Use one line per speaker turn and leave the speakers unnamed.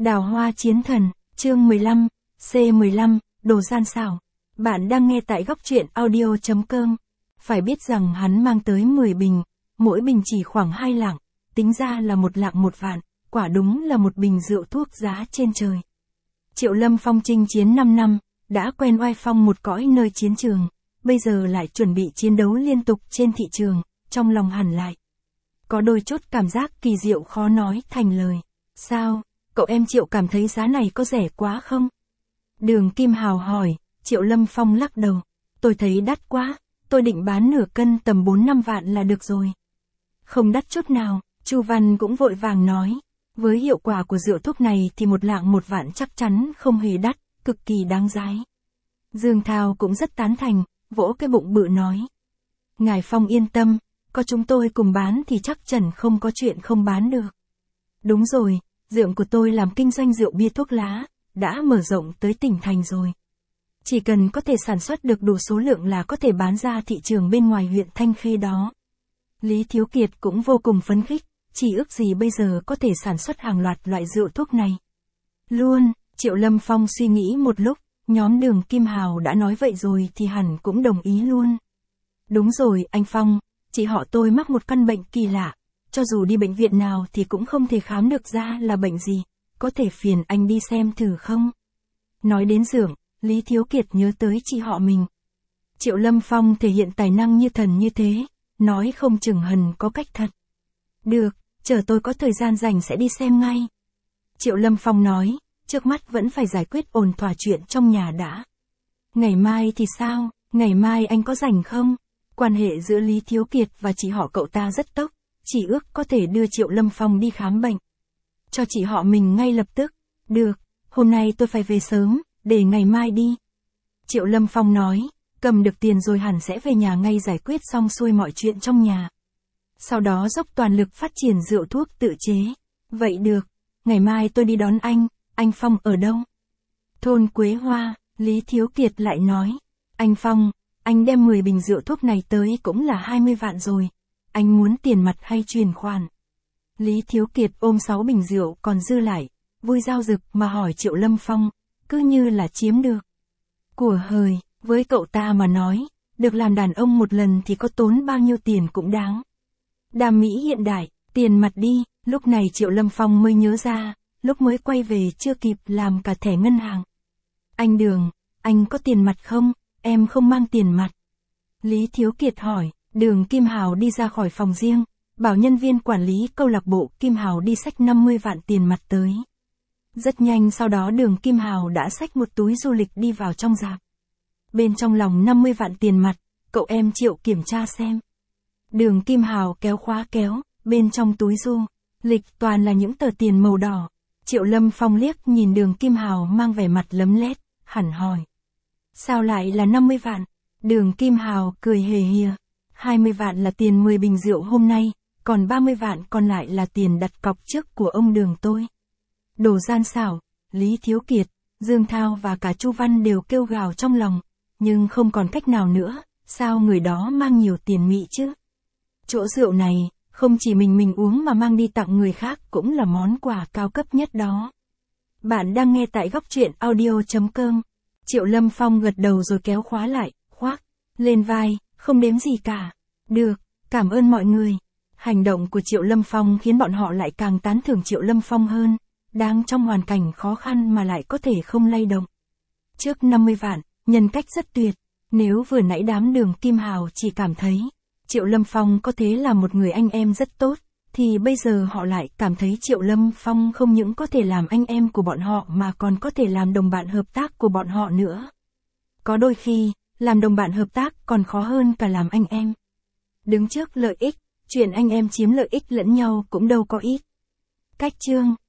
Đào hoa chiến thần, chương 15, C15, đồ gian xảo. Bạn đang nghe tại góc truyện audio.com. Phải biết rằng hắn mang tới 10 bình, mỗi bình chỉ khoảng 2 lạng, tính ra là 1 lạng 1 vạn, quả đúng là một bình rượu thuốc giá trên trời. Triệu Lâm Phong chinh chiến 5 năm, đã quen oai phong một cõi nơi chiến trường, bây giờ lại chuẩn bị chiến đấu liên tục trên thị trường, trong lòng hẳn lại. Có đôi chút cảm giác kỳ diệu khó nói thành lời. Sao, cậu em Triệu cảm thấy giá này có rẻ quá không? Đường Kim Hào hỏi, Triệu Lâm Phong lắc đầu. Tôi thấy đắt quá, tôi định bán nửa cân tầm 4-5 vạn là được rồi. Không đắt chút nào, Chu Văn cũng vội vàng nói. Với hiệu quả của rượu thuốc này thì 1 lạng 1 vạn chắc chắn không hề đắt, cực kỳ đáng giá. Dương Thao cũng rất tán thành, vỗ cái bụng bự nói. Ngài Phong yên tâm, có chúng tôi cùng bán thì chắc chắn không có chuyện không bán được. Đúng rồi, dượng của tôi làm kinh doanh rượu bia thuốc lá, đã mở rộng tới tỉnh thành rồi. Chỉ cần có thể sản xuất được đủ số lượng là có thể bán ra thị trường bên ngoài huyện Thanh Khê đó. Lý Thiếu Kiệt cũng vô cùng phấn khích, chỉ ước gì bây giờ có thể sản xuất hàng loạt loại rượu thuốc này. Luôn, Triệu Lâm Phong suy nghĩ một lúc, nhóm Đường Kim Hào đã nói vậy rồi thì hẳn cũng đồng ý luôn. Đúng rồi, anh Phong, chị họ tôi mắc một căn bệnh kỳ lạ, cho dù đi bệnh viện nào thì cũng không thể khám được ra là bệnh gì, có thể phiền anh đi xem thử không? Nói đến dượng, Lý Thiếu Kiệt nhớ tới chị họ mình. Triệu Lâm Phong thể hiện tài năng như thần như thế, nói không chừng hần có cách thật. Được, chờ tôi có thời gian rảnh sẽ đi xem ngay. Triệu Lâm Phong nói, trước mắt vẫn phải giải quyết ổn thỏa chuyện trong nhà đã. Ngày mai thì sao, ngày mai anh có rảnh không? Quan hệ giữa Lý Thiếu Kiệt và chị họ cậu ta rất tốt, chỉ ước có thể đưa Triệu Lâm Phong đi khám bệnh. Cho chị họ mình ngay lập tức. Được, hôm nay tôi phải về sớm, để ngày mai đi. Triệu Lâm Phong nói, cầm được tiền rồi hẳn sẽ về nhà ngay giải quyết xong xuôi mọi chuyện trong nhà. Sau đó dốc toàn lực phát triển rượu thuốc tự chế. Vậy được, ngày mai tôi đi đón anh Phong ở đâu? Thôn Quế Hoa, Lý Thiếu Kiệt lại nói. Anh Phong, anh đem 10 bình rượu thuốc này tới cũng là 20 vạn rồi. Anh muốn tiền mặt hay chuyển khoản? Lý Thiếu Kiệt ôm 6 bình rượu còn dư lại, vui rao rực mà hỏi Triệu Lâm Phong, cứ như là chiếm được. Của hời, với cậu ta mà nói, được làm đàn ông một lần thì có tốn bao nhiêu tiền cũng đáng. Đàm mỹ hiện đại, tiền mặt đi, lúc này Triệu Lâm Phong mới nhớ ra, lúc mới quay về chưa kịp làm cả thẻ ngân hàng. Anh Đường, anh có tiền mặt không? Em không mang tiền mặt. Lý Thiếu Kiệt hỏi, Đường Kim Hào đi ra khỏi phòng riêng, bảo nhân viên quản lý câu lạc bộ Kim Hào đi xách 50 vạn tiền mặt tới. Rất nhanh sau đó Đường Kim Hào đã xách một túi du lịch đi vào trong rạp. Bên trong lòng 50 vạn tiền mặt, cậu em Triệu kiểm tra xem. Đường Kim Hào kéo khóa kéo, bên trong túi du lịch toàn là những tờ tiền màu đỏ. Triệu Lâm Phong liếc nhìn Đường Kim Hào mang vẻ mặt lấm lét, hẳn hỏi. Sao lại là 50 vạn? Đường Kim Hào cười hề hìa. 20 vạn là tiền 10 bình rượu hôm nay, còn 30 vạn còn lại là tiền đặt cọc trước của ông Đường tôi. Đồ gian xảo, Lý Thiếu Kiệt, Dương Thao và cả Chu Văn đều kêu gào trong lòng, nhưng không còn cách nào nữa, sao người đó mang nhiều tiền mị chứ? Chỗ rượu này, không chỉ mình uống mà mang đi tặng người khác cũng là món quà cao cấp nhất đó. Bạn đang nghe tại góc truyện audio.com. Triệu Lâm Phong gật đầu rồi kéo khóa lại, khoác lên vai, không đếm gì cả. Được, cảm ơn mọi người. Hành động của Triệu Lâm Phong khiến bọn họ lại càng tán thưởng Triệu Lâm Phong hơn, đang trong hoàn cảnh khó khăn mà lại có thể không lay động. Trước 50 vạn, nhân cách rất tuyệt, nếu vừa nãy đám Đường Kim Hào chỉ cảm thấy Triệu Lâm Phong có thế là một người anh em rất tốt, thì bây giờ họ lại cảm thấy Triệu Lâm Phong không những có thể làm anh em của bọn họ mà còn có thể làm đồng bạn hợp tác của bọn họ nữa. Có đôi khi, làm đồng bạn hợp tác còn khó hơn cả làm anh em. Đứng trước lợi ích, chuyện anh em chiếm lợi ích lẫn nhau cũng đâu có ít. Cách chương